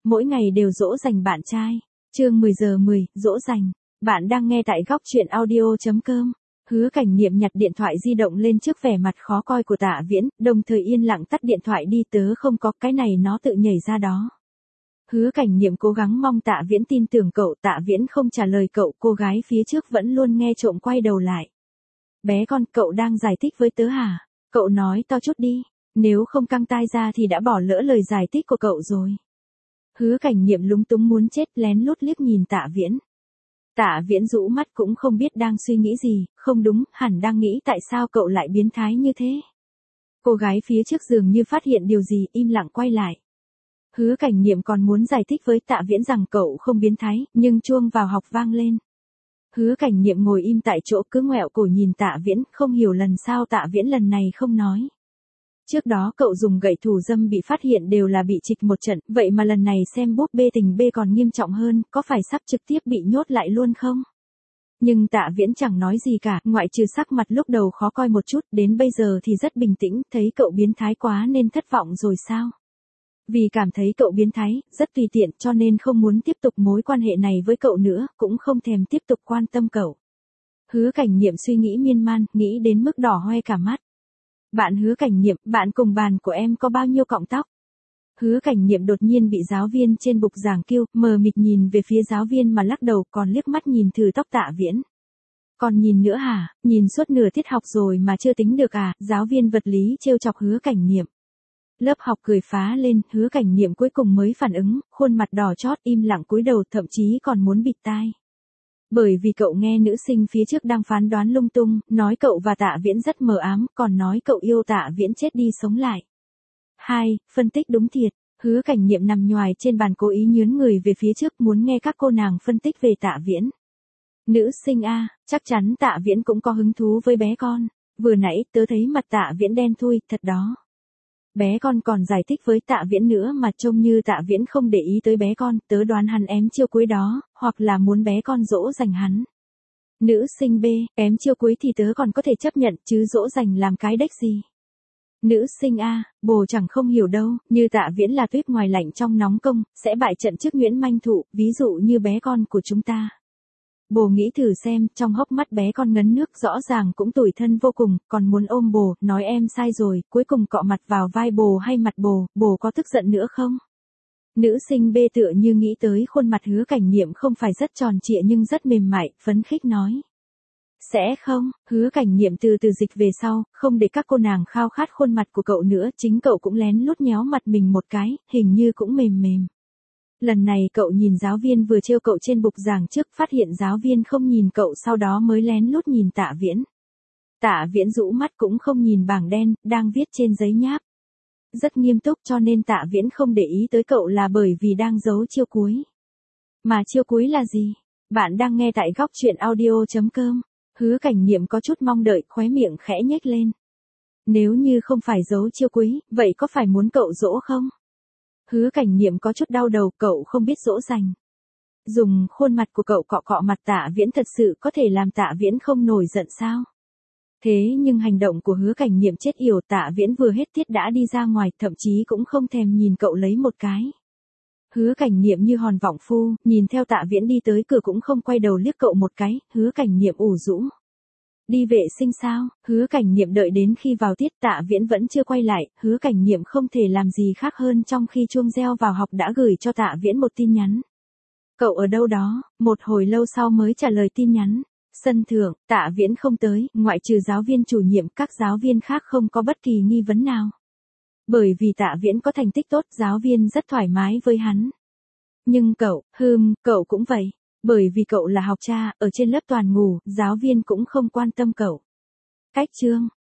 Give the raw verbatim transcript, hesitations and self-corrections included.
mỗi ngày đều dỗ dành bạn trai. Chương mười giờ mười, dỗ dành. Bạn đang nghe tại góc truyện audio chấm com. Hứa Cảnh Niệm nhặt điện thoại di động lên trước vẻ mặt khó coi của Tạ Viễn, đồng thời yên lặng tắt điện thoại đi, tớ không có, cái này nó tự nhảy ra đó. Hứa Cảnh Niệm cố gắng mong Tạ Viễn tin tưởng cậu, Tạ Viễn không trả lời cậu, cô gái phía trước vẫn luôn nghe trộm quay đầu lại. Bé con, cậu đang giải thích với tớ hả? Cậu nói to chút đi, nếu không căng tai ra thì đã bỏ lỡ lời giải thích của cậu rồi. Hứa Cảnh Niệm lúng túng muốn chết, lén lút liếc nhìn Tạ Viễn. Tạ Viễn rũ mắt cũng không biết đang suy nghĩ gì, không đúng, hẳn đang nghĩ tại sao cậu lại biến thái như thế. Cô gái phía trước dường như phát hiện điều gì, im lặng quay lại. Hứa Cảnh Niệm còn muốn giải thích với Tạ Viễn rằng cậu không biến thái, nhưng chuông vào học vang lên. Hứa Cảnh Niệm ngồi im tại chỗ cứ ngoẹo cổ nhìn Tạ Viễn, không hiểu lần sau Tạ Viễn lần này không nói. Trước đó cậu dùng gậy thủ dâm bị phát hiện đều là bị trịch một trận, vậy mà lần này xem búp bê tình bê còn nghiêm trọng hơn, có phải sắp trực tiếp bị nhốt lại luôn không? Nhưng Tạ Viễn chẳng nói gì cả, ngoại trừ sắc mặt lúc đầu khó coi một chút, đến bây giờ thì rất bình tĩnh, thấy cậu biến thái quá nên thất vọng rồi sao? Vì cảm thấy cậu biến thái, rất tùy tiện cho nên không muốn tiếp tục mối quan hệ này với cậu nữa, cũng không thèm tiếp tục quan tâm cậu. Hứa Cảnh Niệm suy nghĩ miên man, nghĩ đến mức đỏ hoe cả mắt. Bạn Hứa Cảnh Niệm, bạn cùng bàn của em có bao nhiêu cọng tóc? Hứa Cảnh Niệm đột nhiên bị giáo viên trên bục giảng kêu, mờ mịt nhìn về phía giáo viên mà lắc đầu, còn liếc mắt nhìn thử tóc Tạ Viễn. Còn nhìn nữa hả, nhìn suốt nửa tiết học rồi mà chưa tính được à? Giáo viên vật lý trêu chọc Hứa Cảnh Niệm. Lớp học cười phá lên, Hứa Cảnh Niệm cuối cùng mới phản ứng, khuôn mặt đỏ chót im lặng cúi đầu, thậm chí còn muốn bịt tai. Bởi vì cậu nghe nữ sinh phía trước đang phán đoán lung tung, nói cậu và Tạ Viễn rất mờ ám, còn nói cậu yêu Tạ Viễn chết đi sống lại. Hai, phân tích đúng thiệt. Hứa Cảnh Niệm nằm nhoài trên bàn cố ý nhướn người về phía trước muốn nghe các cô nàng phân tích về Tạ Viễn. Nữ sinh A, chắc chắn Tạ Viễn cũng có hứng thú với bé con. Vừa nãy tớ thấy mặt Tạ Viễn đen thui, thật đó. Bé con còn giải thích với Tạ Viễn nữa mà trông như Tạ Viễn không để ý tới bé con, tớ đoán hắn ém chiêu cuối đó, hoặc là muốn bé con dỗ dành hắn. Nữ sinh B, ém chiêu cuối thì tớ còn có thể chấp nhận, chứ dỗ dành làm cái đếch gì. Nữ sinh A, bồ chẳng không hiểu đâu, như Tạ Viễn là tuyết ngoài lạnh trong nóng công, sẽ bại trận trước Nguyễn Manh Thụ, ví dụ như bé con của chúng ta. Bồ nghĩ thử xem, trong hốc mắt bé con ngấn nước rõ ràng cũng tủi thân vô cùng, còn muốn ôm bồ, nói em sai rồi, cuối cùng cọ mặt vào vai bồ hay mặt bồ, bồ có tức giận nữa không? Nữ sinh B tựa như nghĩ tới khuôn mặt Hứa Cảnh Niệm không phải rất tròn trịa nhưng rất mềm mại, phấn khích nói. Sẽ không, Hứa Cảnh Niệm từ từ dịch về sau, không để các cô nàng khao khát khuôn mặt của cậu nữa, chính cậu cũng lén lút nhéo mặt mình một cái, hình như cũng mềm mềm. Lần này cậu nhìn giáo viên vừa trêu cậu trên bục giảng trước, phát hiện giáo viên không nhìn cậu, sau đó mới lén lút nhìn Tạ Viễn. Tạ Viễn rũ mắt cũng không nhìn bảng đen, đang viết trên giấy nháp. Rất nghiêm túc cho nên Tạ Viễn không để ý tới cậu là bởi vì đang giấu chiêu cuối. Mà chiêu cuối là gì? Bạn đang nghe tại góc truyện audio chấm com. Hứa Cảnh Niệm có chút mong đợi, khóe miệng khẽ nhếch lên. Nếu như không phải giấu chiêu cuối, vậy có phải muốn cậu dỗ không? Hứa Cảnh Niệm có chút đau đầu, cậu không biết dỗ dành. Dùng khuôn mặt của cậu cọ cọ mặt Tạ Viễn thật sự có thể làm Tạ Viễn không nổi giận sao? Thế nhưng hành động của Hứa Cảnh Niệm chết yểu, Tạ Viễn vừa hết tiết đã đi ra ngoài, thậm chí cũng không thèm nhìn cậu lấy một cái. Hứa Cảnh Niệm như hòn vọng phu, nhìn theo Tạ Viễn đi tới cửa cũng không quay đầu liếc cậu một cái, Hứa Cảnh Niệm ủ rũ. Đi vệ sinh sao? Hứa Cảnh Niệm đợi đến khi vào tiết Tạ Viễn vẫn chưa quay lại, Hứa Cảnh Niệm không thể làm gì khác hơn trong khi chuông reo vào học đã gửi cho Tạ Viễn một tin nhắn. Cậu ở đâu đó? Một hồi lâu sau mới trả lời tin nhắn. Sân thượng, Tạ Viễn không tới, ngoại trừ giáo viên chủ nhiệm, các giáo viên khác không có bất kỳ nghi vấn nào. Bởi vì Tạ Viễn có thành tích tốt, giáo viên rất thoải mái với hắn. Nhưng cậu, hừm, cậu cũng vậy. Bởi vì cậu là học cha, ở trên lớp toàn ngủ, giáo viên cũng không quan tâm cậu. Cách chương,